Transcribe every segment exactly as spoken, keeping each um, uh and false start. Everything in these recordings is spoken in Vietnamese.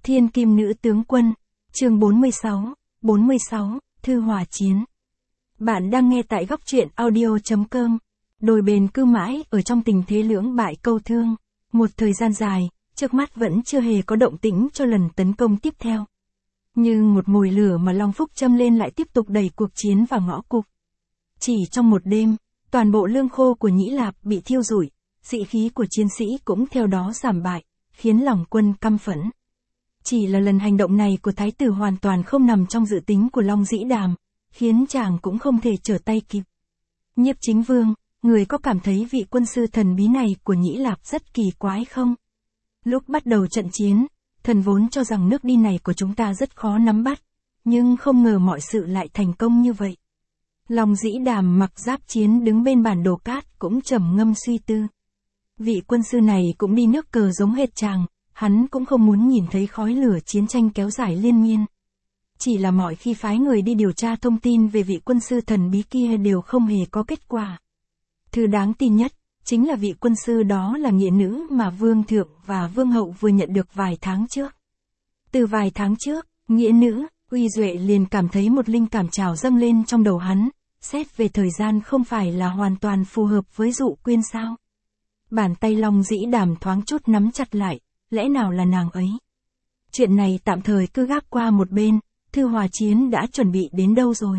Thiên Kim Nữ Tướng Quân, chương bốn mươi sáu, bốn mươi sáu, Thư Hỏa Chiến. Bạn đang nghe tại góc truyện audio chấm com. Đôi bên cứ mãi ở trong tình thế lưỡng bại câu thương. Một thời gian dài, trước mắt vẫn chưa hề có động tĩnh cho lần tấn công tiếp theo. Nhưng một mồi lửa mà Long Phúc châm lên lại tiếp tục đẩy cuộc chiến vào ngõ cụt. Chỉ trong một đêm, toàn bộ lương khô của Nhĩ Lạp bị thiêu rụi, sĩ khí của chiến sĩ cũng theo đó giảm bại, khiến lòng quân căm phẫn. Chỉ là lần hành động này của Thái tử hoàn toàn không nằm trong dự tính của Long Dĩ Đàm, khiến chàng cũng không thể trở tay kịp. Nhiếp Chính Vương, người có cảm thấy vị quân sư thần bí này của Nhĩ Lạp rất kỳ quái không? Lúc bắt đầu trận chiến, thần vốn cho rằng nước đi này của chúng ta rất khó nắm bắt, nhưng không ngờ mọi sự lại thành công như vậy. Long Dĩ Đàm mặc giáp chiến đứng bên bản đồ cát cũng trầm ngâm suy tư. Vị quân sư này cũng đi nước cờ giống hệt chàng, hắn cũng không muốn nhìn thấy khói lửa chiến tranh kéo dài liên miên. Chỉ là mọi khi phái người đi điều tra thông tin về vị quân sư thần bí kia đều không hề có kết quả. Thứ đáng tin nhất, chính là vị quân sư đó là nghĩa nữ mà Vương Thượng và Vương Hậu vừa nhận được vài tháng trước. Từ vài tháng trước, nghĩa nữ, Uy Duệ liền cảm thấy một linh cảm trào dâng lên trong đầu hắn, xét về thời gian không phải là hoàn toàn phù hợp với Dụ Quyên sao. Bàn tay Long Dĩ Đàm thoáng chút nắm chặt lại, lẽ nào là nàng ấy? Chuyện này tạm thời cứ gác qua một bên, Thư Hỏa Chiến đã chuẩn bị đến đâu rồi?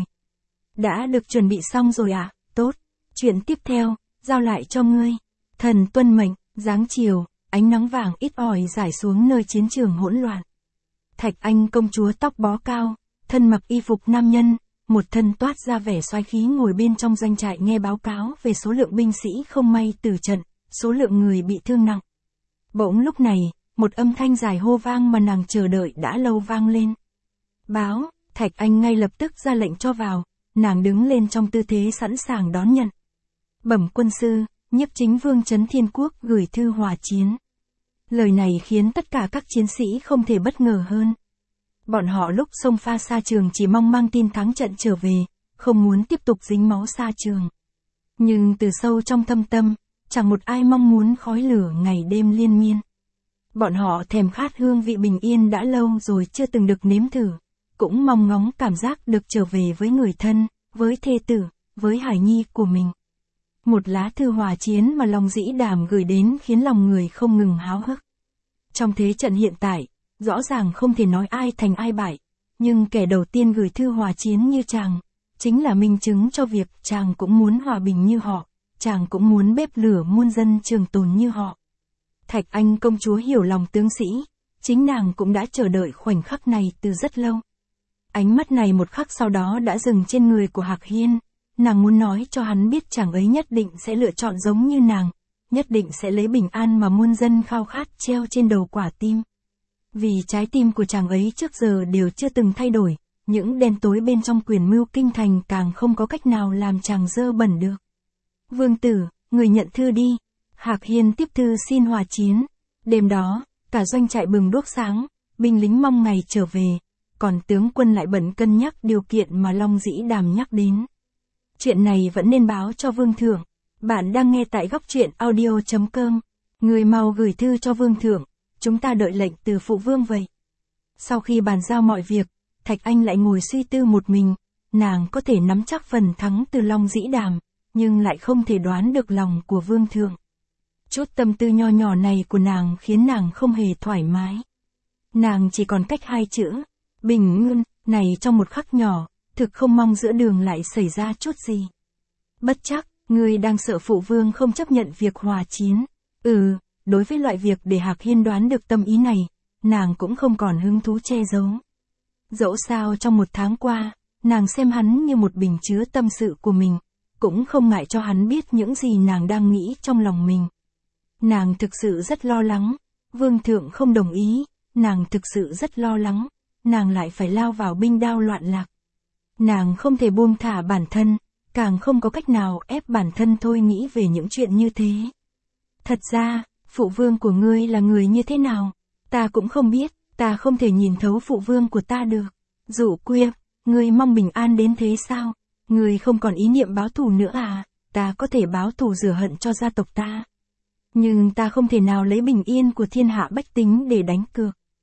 Đã được chuẩn bị xong rồi à? Tốt. Chuyện tiếp theo, giao lại cho ngươi. Thần tuân mệnh, dáng chiều, ánh nắng vàng ít ỏi rải xuống nơi chiến trường hỗn loạn. Thạch Anh công chúa tóc bó cao, thân mặc y phục nam nhân, một thân toát ra vẻ xoáy khí ngồi bên trong doanh trại nghe báo cáo về số lượng binh sĩ không may tử trận, số lượng người bị thương nặng. Bỗng lúc này, một âm thanh dài hô vang mà nàng chờ đợi đã lâu vang lên. Báo, Thạch Anh ngay lập tức ra lệnh cho vào, nàng đứng lên trong tư thế sẵn sàng đón nhận. Bẩm quân sư, Nhiếp Chính Vương Trấn Thiên Quốc gửi thư hỏa chiến. Lời này khiến tất cả các chiến sĩ không thể bất ngờ hơn. Bọn họ lúc xông pha xa trường chỉ mong mang tin thắng trận trở về, không muốn tiếp tục dính máu xa trường. Nhưng từ sâu trong thâm tâm, chẳng một ai mong muốn khói lửa ngày đêm liên miên. Bọn họ thèm khát hương vị bình yên đã lâu rồi chưa từng được nếm thử, cũng mong ngóng cảm giác được trở về với người thân, với thê tử, với hải nhi của mình. Một lá thư hỏa chiến mà Long Dĩ Đàm gửi đến khiến lòng người không ngừng háo hức. Trong thế trận hiện tại, rõ ràng không thể nói ai thành ai bại, nhưng kẻ đầu tiên gửi thư hỏa chiến như chàng, chính là minh chứng cho việc chàng cũng muốn hòa bình như họ, chàng cũng muốn bếp lửa muôn dân trường tồn như họ. Thạch Anh công chúa hiểu lòng tướng sĩ, chính nàng cũng đã chờ đợi khoảnh khắc này từ rất lâu. Ánh mắt này một khắc sau đó đã dừng trên người của Hạc Hiên, nàng muốn nói cho hắn biết chàng ấy nhất định sẽ lựa chọn giống như nàng, nhất định sẽ lấy bình an mà muôn dân khao khát treo trên đầu quả tim. Vì trái tim của chàng ấy trước giờ đều chưa từng thay đổi, những đen tối bên trong quyền mưu kinh thành càng không có cách nào làm chàng dơ bẩn được. Vương tử, người nhận thư đi. Hạc Hiên tiếp thư xin hòa chiến. Đêm đó, cả doanh trại bừng đuốc sáng, binh lính mong ngày trở về, còn tướng quân lại bận cân nhắc điều kiện mà Long Dĩ Đàm nhắc đến. Chuyện này vẫn nên báo cho Vương Thượng. Bạn đang nghe tại góc truyện audio chấm com. Người mau gửi thư cho Vương Thượng, chúng ta đợi lệnh từ phụ vương vậy. Sau khi bàn giao mọi việc, Thạch Anh lại ngồi suy tư một mình, nàng có thể nắm chắc phần thắng từ Long Dĩ Đàm, nhưng lại không thể đoán được lòng của Vương Thượng. Chút tâm tư nho nhỏ này của nàng khiến nàng không hề thoải mái. Nàng chỉ còn cách hai chữ, bình yên, này trong một khắc nhỏ, thực không mong giữa đường lại xảy ra chút gì. Bất chắc, ngươi đang sợ phụ vương không chấp nhận việc hòa chiến. Ừ, đối với loại việc để Hạc Hiên đoán được tâm ý này, nàng cũng không còn hứng thú che giấu. Dẫu sao trong một tháng qua, nàng xem hắn như một bình chứa tâm sự của mình, cũng không ngại cho hắn biết những gì nàng đang nghĩ trong lòng mình. Nàng thực sự rất lo lắng, Vương Thượng không đồng ý, nàng thực sự rất lo lắng, nàng lại phải lao vào binh đao loạn lạc. Nàng không thể buông thả bản thân, càng không có cách nào ép bản thân thôi nghĩ về những chuyện như thế. Thật ra, phụ vương của ngươi là người như thế nào, ta cũng không biết, ta không thể nhìn thấu phụ vương của ta được. Dụ Quyên, ngươi mong bình an đến thế sao? Ngươi không còn ý niệm báo thù nữa à? Ta có thể báo thù rửa hận cho gia tộc ta. Nhưng ta không thể nào lấy bình yên của thiên hạ bách tính để đánh cược.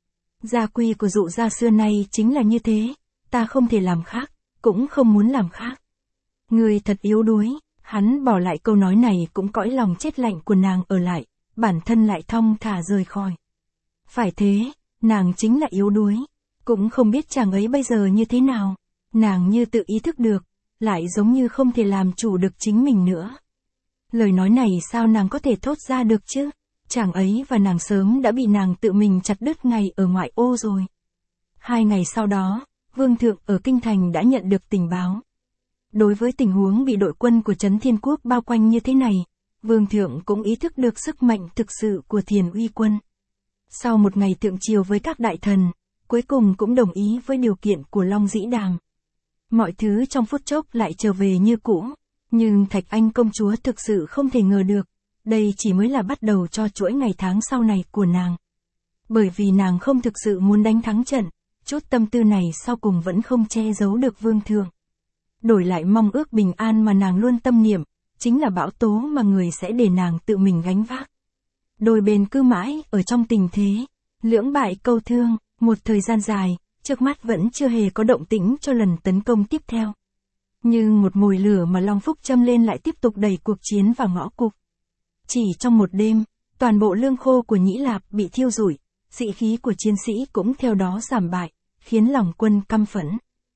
Gia quy của dụ gia xưa nay chính là như thế, ta không thể làm khác, cũng không muốn làm khác. Người thật yếu đuối, hắn bỏ lại câu nói này cũng cõi lòng chết lạnh của nàng ở lại, bản thân lại thong thả rời khỏi. Phải thế, nàng chính là yếu đuối, cũng không biết chàng ấy bây giờ như thế nào, nàng như tự ý thức được, lại giống như không thể làm chủ được chính mình nữa. Lời nói này sao nàng có thể thốt ra được chứ? Chàng ấy và nàng sớm đã bị nàng tự mình chặt đứt ngày ở ngoại ô rồi. Hai ngày sau đó, Vương Thượng ở Kinh Thành đã nhận được tình báo. Đối với tình huống bị đội quân của Trấn Thiên Quốc bao quanh như thế này, Vương Thượng cũng ý thức được sức mạnh thực sự của Thiền Uy quân. Sau một ngày thượng triều với các đại thần, cuối cùng cũng đồng ý với điều kiện của Long Dĩ Đàm. Mọi thứ trong phút chốc lại trở về như cũ, nhưng Thạch Anh công chúa thực sự không thể ngờ được, đây chỉ mới là bắt đầu cho chuỗi ngày tháng sau này của nàng. Bởi vì nàng không thực sự muốn đánh thắng trận, chút tâm tư này sau cùng vẫn không che giấu được Vương Thượng. Đổi lại mong ước bình an mà nàng luôn tâm niệm, chính là bão tố mà người sẽ để nàng tự mình gánh vác. Đôi bên cứ mãi ở trong tình thế, lưỡng bại câu thương, một thời gian dài, trước mắt vẫn chưa hề có động tĩnh cho lần tấn công tiếp theo. Nhưng một mồi lửa mà Long Phúc châm lên lại tiếp tục đẩy cuộc chiến vào ngõ cụt. Chỉ trong một đêm, toàn bộ lương khô của Nhĩ Lạp bị thiêu rụi, sĩ khí của chiến sĩ cũng theo đó giảm bại, khiến lòng quân căm phẫn.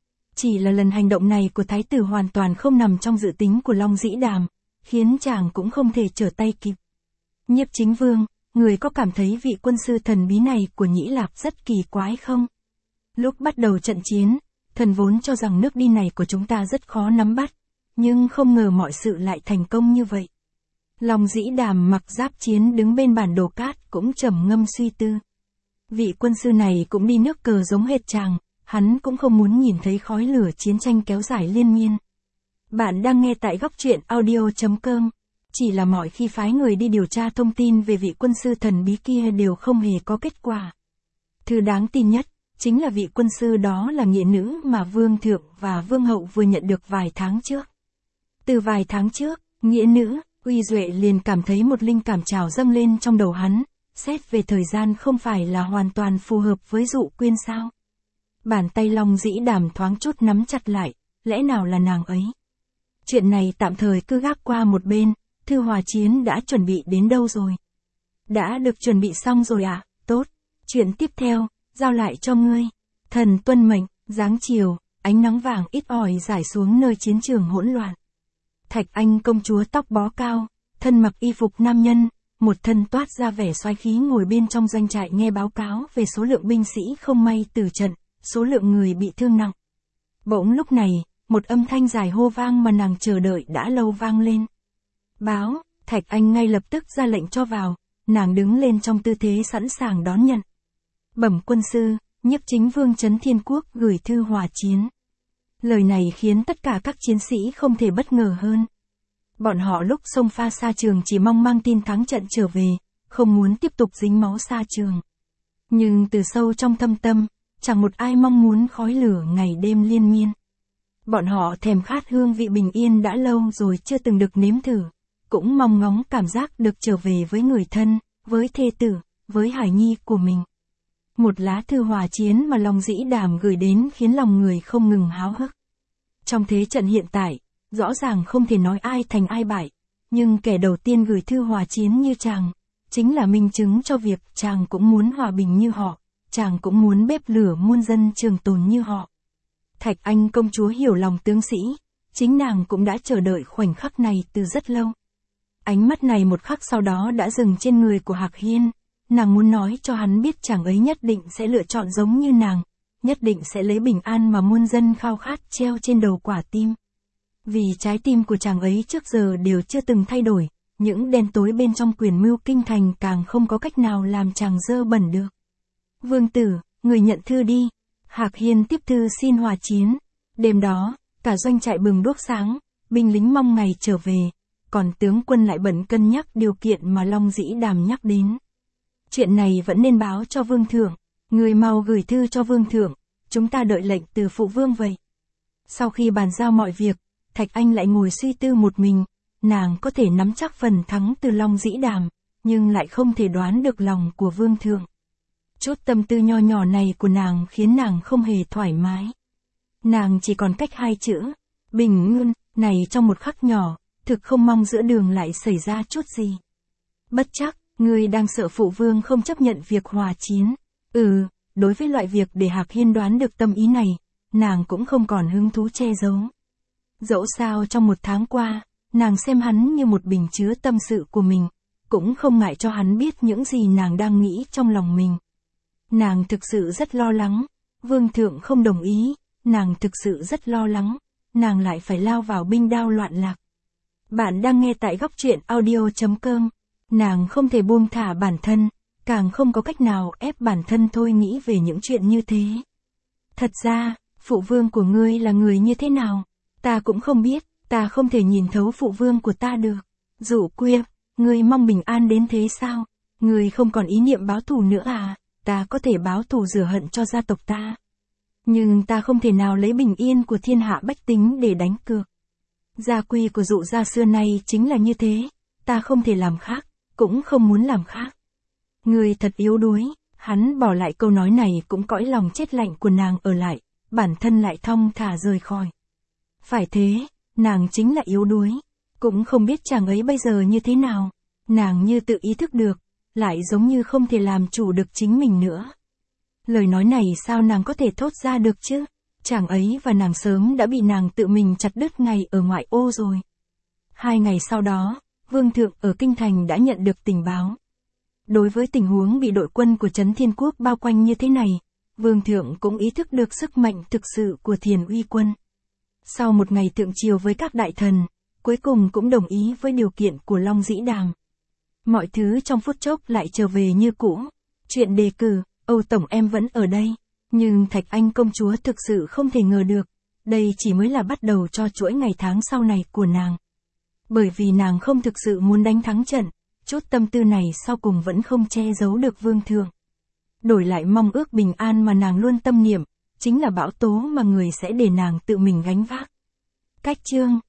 Chỉ là lần hành động này của Thái tử hoàn toàn không nằm trong dự tính của Long Dĩ Đàm, khiến chàng cũng không thể trở tay kịp. Nhiếp Chính Vương, người có cảm thấy vị quân sư thần bí này của Nhĩ Lạp rất kỳ quái không? Lúc bắt đầu trận chiến, thần vốn cho rằng nước đi này của chúng ta rất khó nắm bắt, nhưng không ngờ mọi sự lại thành công như vậy. Long Dĩ Đàm mặc giáp chiến đứng bên bản đồ cát cũng trầm ngâm suy tư. Vị quân sư này cũng đi nước cờ giống hệt chàng, hắn cũng không muốn nhìn thấy khói lửa chiến tranh kéo dài liên miên. Bạn đang nghe tại góc truyện audio chấm com. Chỉ là mọi khi phái người đi điều tra thông tin về vị quân sư thần bí kia đều không hề có kết quả. Thứ đáng tin nhất, chính là vị quân sư đó là nghĩa nữ mà Vương Thượng và Vương Hậu vừa nhận được vài tháng trước. Từ vài tháng trước, nghĩa nữ, Uy Duệ liền cảm thấy một linh cảm trào dâng lên trong đầu hắn, xét về thời gian không phải là hoàn toàn phù hợp với Dụ Quyên sao. Bàn tay Long Dĩ Đàm thoáng chút nắm chặt lại, lẽ nào là nàng ấy? Chuyện này tạm thời cứ gác qua một bên, Thư Hòa Chiến đã chuẩn bị đến đâu rồi? Đã được chuẩn bị xong rồi à? Tốt. Chuyện tiếp theo, giao lại cho ngươi. Thần tuân mệnh, dáng chiều, ánh nắng vàng ít ỏi rải xuống nơi chiến trường hỗn loạn. Thạch Anh công chúa tóc bó cao, thân mặc y phục nam nhân, một thân toát ra vẻ xoái khí ngồi bên trong doanh trại nghe báo cáo về số lượng binh sĩ không may tử trận, số lượng người bị thương nặng. Bỗng lúc này, một âm thanh dài hô vang mà nàng chờ đợi đã lâu vang lên. Báo, Thạch Anh ngay lập tức ra lệnh cho vào, nàng đứng lên trong tư thế sẵn sàng đón nhận. Bẩm quân sư, Nhiếp Chính Vương Trấn Thiên Quốc gửi thư hòa chiến. Lời này khiến tất cả các chiến sĩ không thể bất ngờ hơn. Bọn họ lúc xông pha xa trường chỉ mong mang tin thắng trận trở về, không muốn tiếp tục dính máu xa trường. Nhưng từ sâu trong thâm tâm, chẳng một ai mong muốn khói lửa ngày đêm liên miên. Bọn họ thèm khát hương vị bình yên đã lâu rồi chưa từng được nếm thử, cũng mong ngóng cảm giác được trở về với người thân, với thê tử, với hải nhi của mình. Một lá thư hòa chiến mà Long Dĩ Đàm gửi đến khiến lòng người không ngừng háo hức. Trong thế trận hiện tại, rõ ràng không thể nói ai thành ai bại, nhưng kẻ đầu tiên gửi thư hòa chiến như chàng, chính là minh chứng cho việc chàng cũng muốn hòa bình như họ, chàng cũng muốn bếp lửa muôn dân trường tồn như họ. Thạch Anh công chúa hiểu lòng tướng sĩ, chính nàng cũng đã chờ đợi khoảnh khắc này từ rất lâu. Ánh mắt này một khắc sau đó đã dừng trên người của Hạc Hiên, nàng muốn nói cho hắn biết chàng ấy nhất định sẽ lựa chọn giống như nàng, nhất định sẽ lấy bình an mà muôn dân khao khát treo trên đầu quả tim. Vì trái tim của chàng ấy trước giờ đều chưa từng thay đổi, những đen tối bên trong quyền mưu kinh thành càng không có cách nào làm chàng dơ bẩn được. Vương tử, người nhận thư đi. Hạc Hiên tiếp thư xin hòa chiến. Đêm đó, cả doanh trại bừng đuốc sáng, binh lính mong ngày trở về, còn tướng quân lại bận cân nhắc điều kiện mà Long Dĩ Đàm nhắc đến. Chuyện này vẫn nên báo cho Vương Thượng, người mau gửi thư cho Vương Thượng, chúng ta đợi lệnh từ phụ vương vậy. Sau khi bàn giao mọi việc, Thạch Anh lại ngồi suy tư một mình, nàng có thể nắm chắc phần thắng từ Long Dĩ Đàm, nhưng lại không thể đoán được lòng của Vương Thượng. Chút tâm tư nho nhỏ này của nàng khiến nàng không hề thoải mái. Nàng chỉ còn cách hai chữ, bình ngưng, này trong một khắc nhỏ, thực không mong giữa đường lại xảy ra chút gì. Bất chắc, ngươi đang sợ phụ vương không chấp nhận việc hòa chiến. Ừ, đối với loại việc để Hạc Hiên đoán được tâm ý này, nàng cũng không còn hứng thú che giấu. Dẫu sao trong một tháng qua, nàng xem hắn như một bình chứa tâm sự của mình, cũng không ngại cho hắn biết những gì nàng đang nghĩ trong lòng mình. Nàng thực sự rất lo lắng, vương thượng không đồng ý, nàng thực sự rất lo lắng, nàng lại phải lao vào binh đao loạn lạc. Bạn đang nghe tại góc truyện audio chấm com. Nàng không thể buông thả bản thân, càng không có cách nào ép bản thân thôi nghĩ về những chuyện như thế. Thật ra, phụ vương của ngươi là người như thế nào? Ta cũng không biết, ta không thể nhìn thấu phụ vương của ta được. Dụ Quyên, ngươi mong bình an đến thế sao? Ngươi không còn ý niệm báo thù nữa à? Ta có thể báo thù rửa hận cho gia tộc ta. Nhưng ta không thể nào lấy bình yên của thiên hạ bách tính để đánh cược. Gia quy của Dụ gia xưa nay chính là như thế, ta không thể làm khác, cũng không muốn làm khác. Ngươi thật yếu đuối, hắn bỏ lại câu nói này cũng cõi lòng chết lạnh của nàng ở lại, bản thân lại thong thả rời khỏi. Phải thế, nàng chính là yếu đuối, cũng không biết chàng ấy bây giờ như thế nào, nàng như tự ý thức được, lại giống như không thể làm chủ được chính mình nữa. Lời nói này sao nàng có thể thốt ra được chứ? Chàng ấy và nàng sớm đã bị nàng tự mình chặt đứt ngày ở ngoại ô rồi. Hai ngày sau đó, Vương thượng ở Kinh Thành đã nhận được tình báo. Đối với tình huống bị đội quân của Trấn Thiên Quốc bao quanh như thế này, Vương thượng cũng ý thức được sức mạnh thực sự của Thiền Uy quân. Sau một ngày thượng triều với các đại thần, cuối cùng cũng đồng ý với điều kiện của Long Dĩ Đàm. Mọi thứ trong phút chốc lại trở về như cũ. Chuyện đề cử, Âu Tổng em vẫn ở đây. Nhưng Thạch Anh công chúa thực sự không thể ngờ được, đây chỉ mới là bắt đầu cho chuỗi ngày tháng sau này của nàng. Bởi vì nàng không thực sự muốn đánh thắng trận, chút tâm tư này sau cùng vẫn không che giấu được vương thượng. Đổi lại mong ước bình an mà nàng luôn tâm niệm, chính là bão tố mà người sẽ để nàng tự mình gánh vác. Cách chương